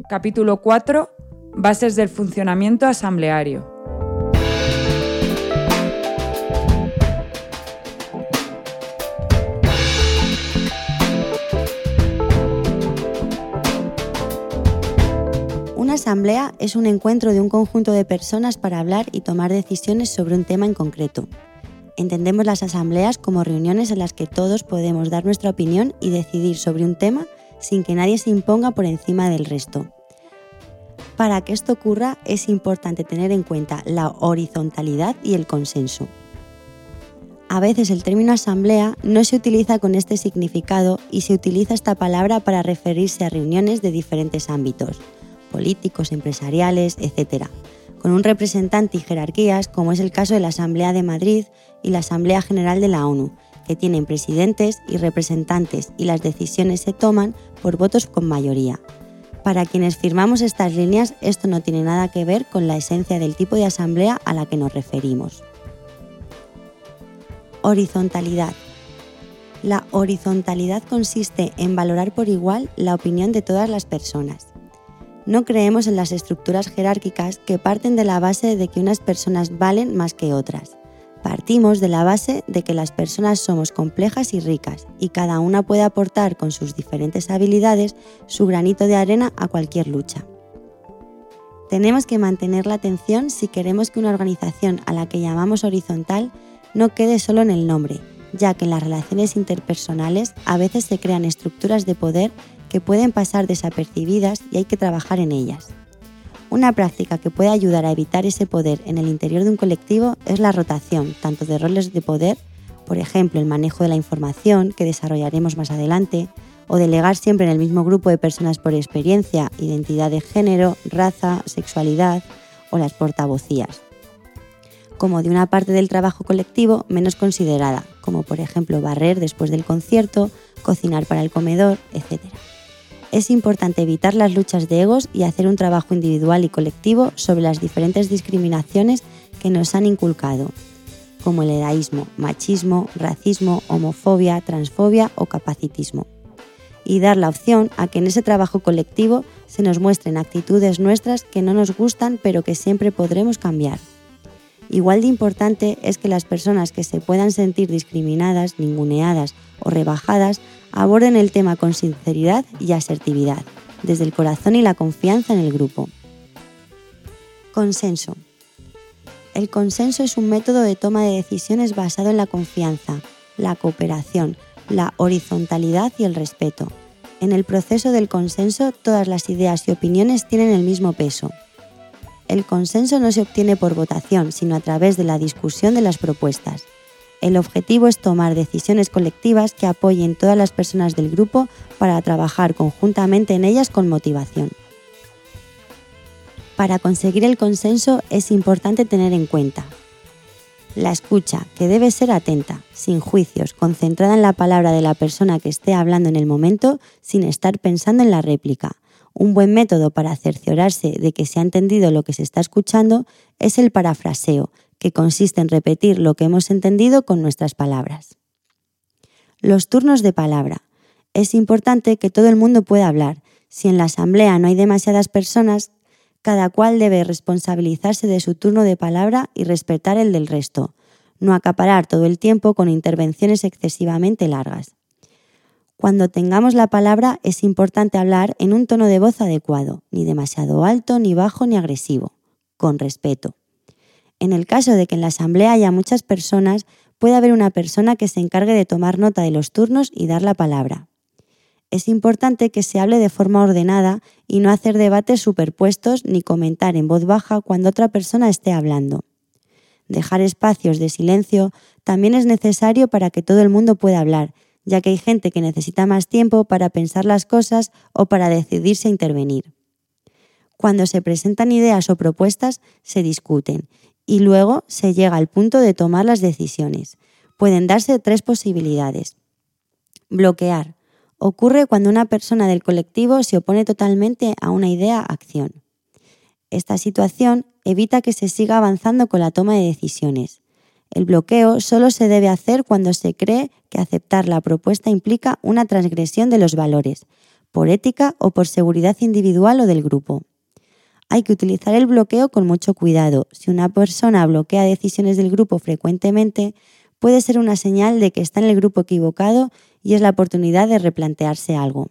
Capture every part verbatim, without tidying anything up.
Capítulo cuatro. Bases del funcionamiento asambleario. Una asamblea es un encuentro de un conjunto de personas para hablar y tomar decisiones sobre un tema en concreto. Entendemos las asambleas como reuniones en las que todos podemos dar nuestra opinión y decidir sobre un tema sin que nadie se imponga por encima del resto. Para que esto ocurra, es importante tener en cuenta la horizontalidad y el consenso. A veces el término asamblea no se utiliza con este significado y se utiliza esta palabra para referirse a reuniones de diferentes ámbitos, políticos, empresariales, etcétera, con un representante y jerarquías, como es el caso de la Asamblea de Madrid y la Asamblea General de la ONU, que tienen presidentes y representantes y las decisiones se toman por votos con mayoría. Para quienes firmamos estas líneas, esto no tiene nada que ver con la esencia del tipo de asamblea a la que nos referimos. Horizontalidad. La horizontalidad consiste en valorar por igual la opinión de todas las personas. No creemos en las estructuras jerárquicas que parten de la base de que unas personas valen más que otras. Partimos de la base de que las personas somos complejas y ricas y cada una puede aportar con sus diferentes habilidades su granito de arena a cualquier lucha. Tenemos que mantener la atención si queremos que una organización a la que llamamos horizontal no quede solo en el nombre, ya que en las relaciones interpersonales a veces se crean estructuras de poder que pueden pasar desapercibidas y hay que trabajar en ellas. Una práctica que puede ayudar a evitar ese poder en el interior de un colectivo es la rotación, tanto de roles de poder, por ejemplo, el manejo de la información, que desarrollaremos más adelante, o delegar siempre en el mismo grupo de personas por experiencia, identidad de género, raza, sexualidad o las portavocías, como de una parte del trabajo colectivo menos considerada, como por ejemplo barrer después del concierto, cocinar para el comedor, etcétera. Es importante evitar las luchas de egos y hacer un trabajo individual y colectivo sobre las diferentes discriminaciones que nos han inculcado, como el edaísmo, machismo, racismo, homofobia, transfobia o capacitismo, y dar la opción a que en ese trabajo colectivo se nos muestren actitudes nuestras que no nos gustan pero que siempre podremos cambiar. Igual de importante es que las personas que se puedan sentir discriminadas, ninguneadas o rebajadas aborden el tema con sinceridad y asertividad, desde el corazón y la confianza en el grupo. Consenso. El consenso es un método de toma de decisiones basado en la confianza, la cooperación, la horizontalidad y el respeto. En el proceso del consenso, todas las ideas y opiniones tienen el mismo peso. El consenso no se obtiene por votación, sino a través de la discusión de las propuestas. El objetivo es tomar decisiones colectivas que apoyen todas las personas del grupo para trabajar conjuntamente en ellas con motivación. Para conseguir el consenso es importante tener en cuenta la escucha, que debe ser atenta, sin juicios, concentrada en la palabra de la persona que esté hablando en el momento, sin estar pensando en la réplica. Un buen método para cerciorarse de que se ha entendido lo que se está escuchando es el parafraseo, que consiste en repetir lo que hemos entendido con nuestras palabras. Los turnos de palabra. Es importante que todo el mundo pueda hablar. Si en la asamblea no hay demasiadas personas, cada cual debe responsabilizarse de su turno de palabra y respetar el del resto, no acaparar todo el tiempo con intervenciones excesivamente largas. Cuando tengamos la palabra es importante hablar en un tono de voz adecuado, ni demasiado alto, ni bajo, ni agresivo, con respeto. En el caso de que en la asamblea haya muchas personas, puede haber una persona que se encargue de tomar nota de los turnos y dar la palabra. Es importante que se hable de forma ordenada y no hacer debates superpuestos ni comentar en voz baja cuando otra persona esté hablando. Dejar espacios de silencio también es necesario para que todo el mundo pueda hablar, ya que hay gente que necesita más tiempo para pensar las cosas o para decidirse a intervenir. Cuando se presentan ideas o propuestas, se discuten y luego se llega al punto de tomar las decisiones. Pueden darse tres posibilidades. Bloquear. Ocurre cuando una persona del colectivo se opone totalmente a una idea-acción. Esta situación evita que se siga avanzando con la toma de decisiones. El bloqueo solo se debe hacer cuando se cree que aceptar la propuesta implica una transgresión de los valores, por ética o por seguridad individual o del grupo. Hay que utilizar el bloqueo con mucho cuidado. Si una persona bloquea decisiones del grupo frecuentemente, puede ser una señal de que está en el grupo equivocado y es la oportunidad de replantearse algo.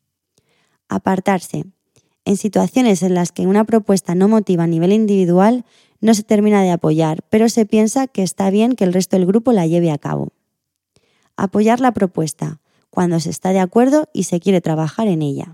Apartarse. En situaciones en las que una propuesta no motiva a nivel individual, no se termina de apoyar, pero se piensa que está bien que el resto del grupo la lleve a cabo. Apoyar la propuesta, cuando se está de acuerdo y se quiere trabajar en ella.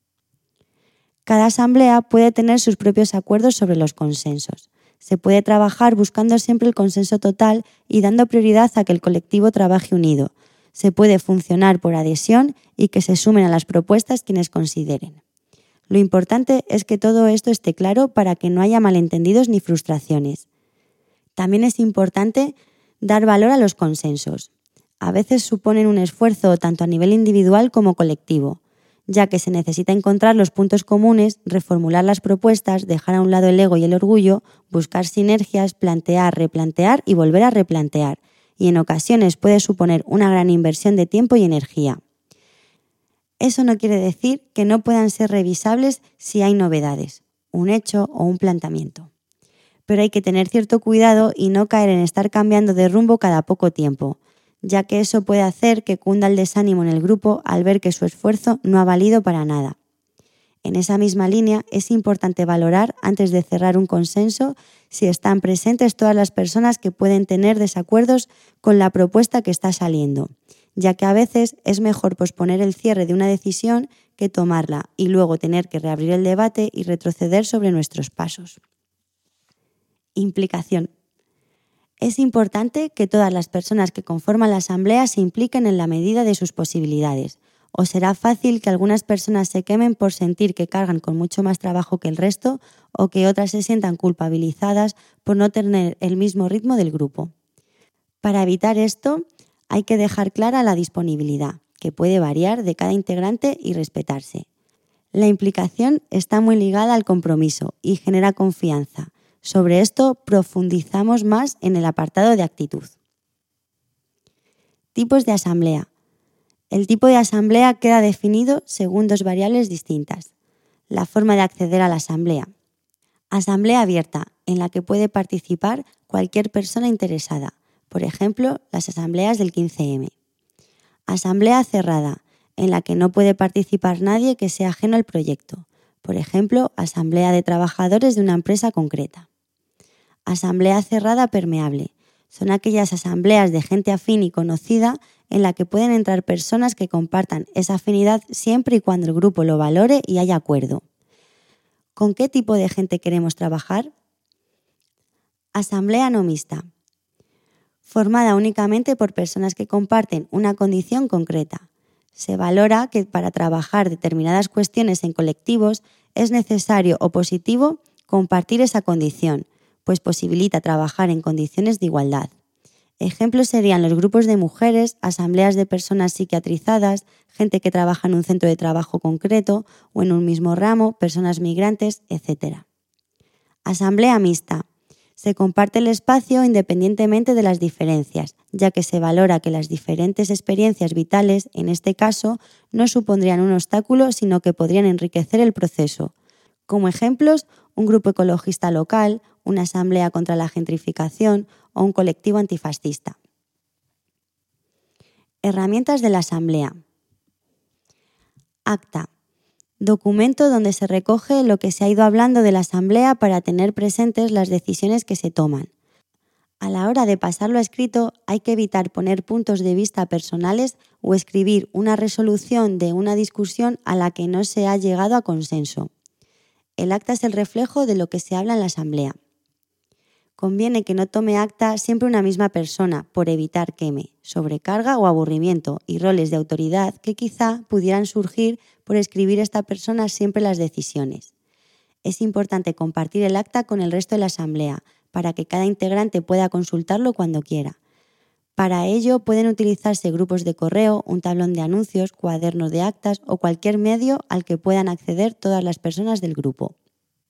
Cada asamblea puede tener sus propios acuerdos sobre los consensos. Se puede trabajar buscando siempre el consenso total y dando prioridad a que el colectivo trabaje unido. Se puede funcionar por adhesión y que se sumen a las propuestas quienes consideren. Lo importante es que todo esto esté claro para que no haya malentendidos ni frustraciones. También es importante dar valor a los consensos. A veces suponen un esfuerzo tanto a nivel individual como colectivo, ya que se necesita encontrar los puntos comunes, reformular las propuestas, dejar a un lado el ego y el orgullo, buscar sinergias, plantear, replantear y volver a replantear, y en ocasiones puede suponer una gran inversión de tiempo y energía. Eso no quiere decir que no puedan ser revisables si hay novedades, un hecho o un planteamiento. Pero hay que tener cierto cuidado y no caer en estar cambiando de rumbo cada poco tiempo, ya que eso puede hacer que cunda el desánimo en el grupo al ver que su esfuerzo no ha valido para nada. En esa misma línea, es importante valorar antes de cerrar un consenso si están presentes todas las personas que pueden tener desacuerdos con la propuesta que está saliendo, ya que a veces es mejor posponer el cierre de una decisión que tomarla y luego tener que reabrir el debate y retroceder sobre nuestros pasos. Implicación. Es importante que todas las personas que conforman la asamblea se impliquen en la medida de sus posibilidades, o será fácil que algunas personas se quemen por sentir que cargan con mucho más trabajo que el resto o que otras se sientan culpabilizadas por no tener el mismo ritmo del grupo. Para evitar esto, hay que dejar clara la disponibilidad, que puede variar de cada integrante y respetarse. La implicación está muy ligada al compromiso y genera confianza. Sobre esto profundizamos más en el apartado de actitud. Tipos de asamblea. El tipo de asamblea queda definido según dos variables distintas. La forma de acceder a la asamblea. Asamblea abierta, en la que puede participar cualquier persona interesada. Por ejemplo, las asambleas del quince eme. Asamblea cerrada, en la que no puede participar nadie que sea ajeno al proyecto. Por ejemplo, asamblea de trabajadores de una empresa concreta. Asamblea cerrada permeable. Son aquellas asambleas de gente afín y conocida en la que pueden entrar personas que compartan esa afinidad siempre y cuando el grupo lo valore y haya acuerdo. ¿Con qué tipo de gente queremos trabajar? Asamblea no mixta. Formada únicamente por personas que comparten una condición concreta. Se valora que para trabajar determinadas cuestiones en colectivos es necesario o positivo compartir esa condición, pues posibilita trabajar en condiciones de igualdad. Ejemplos serían los grupos de mujeres, asambleas de personas psiquiatrizadas, gente que trabaja en un centro de trabajo concreto o en un mismo ramo, personas migrantes, etcétera. Asamblea mixta. Se comparte el espacio independientemente de las diferencias, ya que se valora que las diferentes experiencias vitales, en este caso, no supondrían un obstáculo, sino que podrían enriquecer el proceso. Como ejemplos, un grupo ecologista local, una asamblea contra la gentrificación o un colectivo antifascista. Herramientas de la asamblea. Acta. Documento donde se recoge lo que se ha ido hablando de la asamblea para tener presentes las decisiones que se toman. A la hora de pasarlo a escrito, hay que evitar poner puntos de vista personales o escribir una resolución de una discusión a la que no se ha llegado a consenso. El acta es el reflejo de lo que se habla en la asamblea. Conviene que no tome acta siempre una misma persona por evitar queme, sobrecarga o aburrimiento y roles de autoridad que quizá pudieran surgir por escribir esta persona siempre las decisiones. Es importante compartir el acta con el resto de la asamblea para que cada integrante pueda consultarlo cuando quiera. Para ello pueden utilizarse grupos de correo, un tablón de anuncios, cuadernos de actas o cualquier medio al que puedan acceder todas las personas del grupo.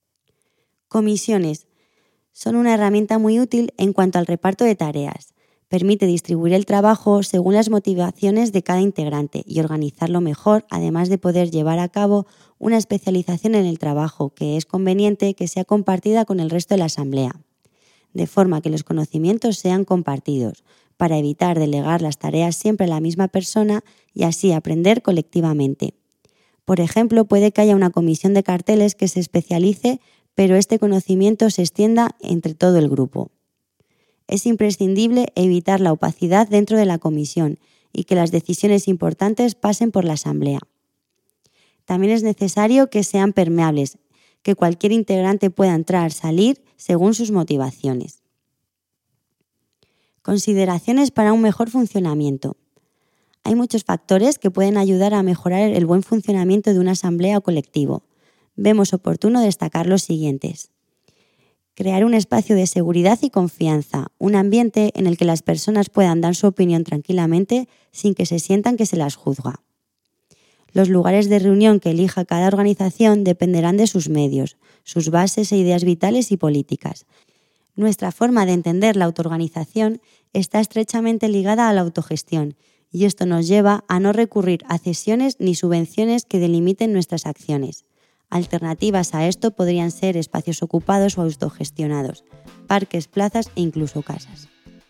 Comisiones. Son una herramienta muy útil en cuanto al reparto de tareas. Permite distribuir el trabajo según las motivaciones de cada integrante y organizarlo mejor, además de poder llevar a cabo una especialización en el trabajo que es conveniente que sea compartida con el resto de la asamblea, de forma que los conocimientos sean compartidos, para evitar delegar las tareas siempre a la misma persona y así aprender colectivamente. Por ejemplo, puede que haya una comisión de carteles que se especialice, pero este conocimiento se extienda entre todo el grupo. Es imprescindible evitar la opacidad dentro de la comisión y que las decisiones importantes pasen por la asamblea. También es necesario que sean permeables, que cualquier integrante pueda entrar, salir según sus motivaciones. Consideraciones para un mejor funcionamiento. Hay muchos factores que pueden ayudar a mejorar el buen funcionamiento de una asamblea o colectivo. Vemos oportuno destacar los siguientes. Crear un espacio de seguridad y confianza, un ambiente en el que las personas puedan dar su opinión tranquilamente sin que se sientan que se las juzga. Los lugares de reunión que elija cada organización dependerán de sus medios, sus bases e ideas vitales y políticas. Nuestra forma de entender la autoorganización está estrechamente ligada a la autogestión, y esto nos lleva a no recurrir a cesiones ni subvenciones que delimiten nuestras acciones. Alternativas a esto podrían ser espacios ocupados o autogestionados, parques, plazas e incluso casas.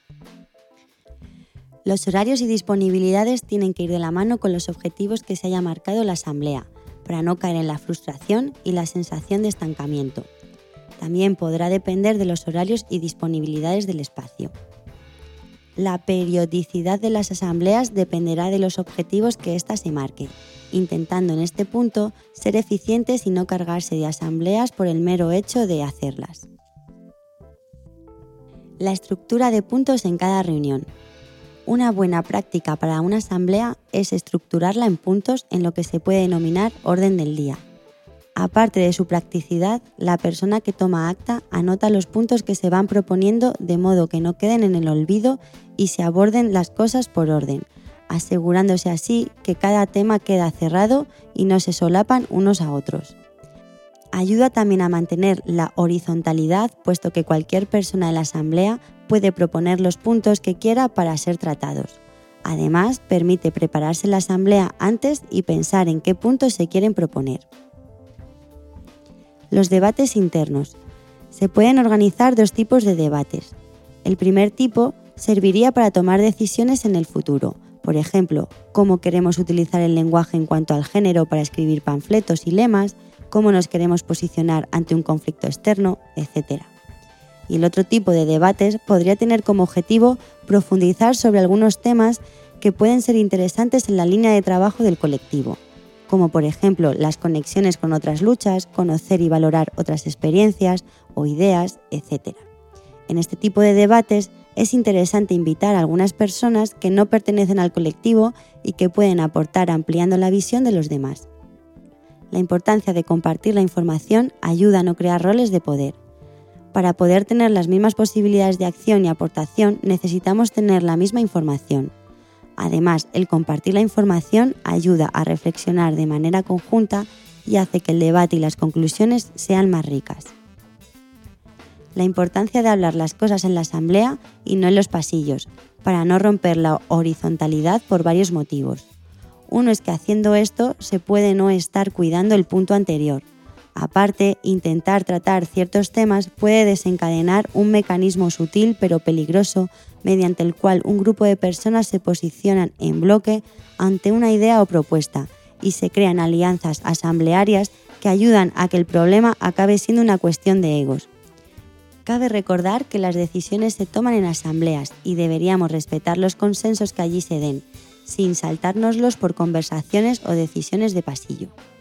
Los horarios y disponibilidades tienen que ir de la mano con los objetivos que se haya marcado la asamblea, para no caer en la frustración y la sensación de estancamiento. También podrá depender de los horarios y disponibilidades del espacio. La periodicidad de las asambleas dependerá de los objetivos que ésta se marque, intentando en este punto ser eficientes y no cargarse de asambleas por el mero hecho de hacerlas. La estructura de puntos en cada reunión. Una buena práctica para una asamblea es estructurarla en puntos en lo que se puede denominar orden del día. Aparte de su practicidad, la persona que toma acta anota los puntos que se van proponiendo de modo que no queden en el olvido y se aborden las cosas por orden, asegurándose así que cada tema queda cerrado y no se solapan unos a otros. Ayuda también a mantener la horizontalidad, puesto que cualquier persona de la asamblea puede proponer los puntos que quiera para ser tratados. Además, permite prepararse la asamblea antes y pensar en qué puntos se quieren proponer. Los debates internos. Se pueden organizar dos tipos de debates. El primer tipo serviría para tomar decisiones en el futuro. Por ejemplo, cómo queremos utilizar el lenguaje en cuanto al género para escribir panfletos y lemas, cómo nos queremos posicionar ante un conflicto externo, etcétera. Y el otro tipo de debates podría tener como objetivo profundizar sobre algunos temas que pueden ser interesantes en la línea de trabajo del colectivo, como por ejemplo las conexiones con otras luchas, conocer y valorar otras experiencias o ideas, etcétera. En este tipo de debates es interesante invitar a algunas personas que no pertenecen al colectivo y que pueden aportar ampliando la visión de los demás. La importancia de compartir la información ayuda a no crear roles de poder. Para poder tener las mismas posibilidades de acción y aportación, necesitamos tener la misma información. Además, el compartir la información ayuda a reflexionar de manera conjunta y hace que el debate y las conclusiones sean más ricas. La importancia de hablar las cosas en la asamblea y no en los pasillos, para no romper la horizontalidad por varios motivos. Uno es que haciendo esto se puede no estar cuidando el punto anterior. Aparte, intentar tratar ciertos temas puede desencadenar un mecanismo sutil pero peligroso mediante el cual un grupo de personas se posicionan en bloque ante una idea o propuesta y se crean alianzas asamblearias que ayudan a que el problema acabe siendo una cuestión de egos. Cabe recordar que las decisiones se toman en asambleas y deberíamos respetar los consensos que allí se den, sin saltárnoslos por conversaciones o decisiones de pasillo.